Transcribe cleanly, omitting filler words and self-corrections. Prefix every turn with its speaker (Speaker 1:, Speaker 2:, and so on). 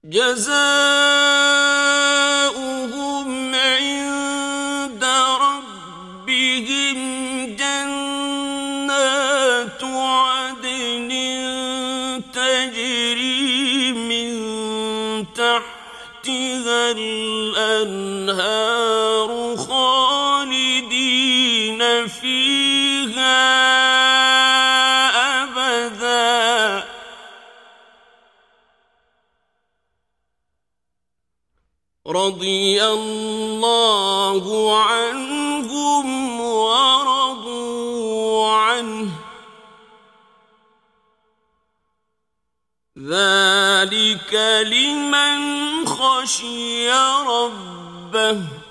Speaker 1: جزاؤهم عند ربهم جنات عدن تجري من تحتها الأنهار خالدين فيها أبدا رضي الله عنهم ورضوا عنه ذلك لمن خشي ربه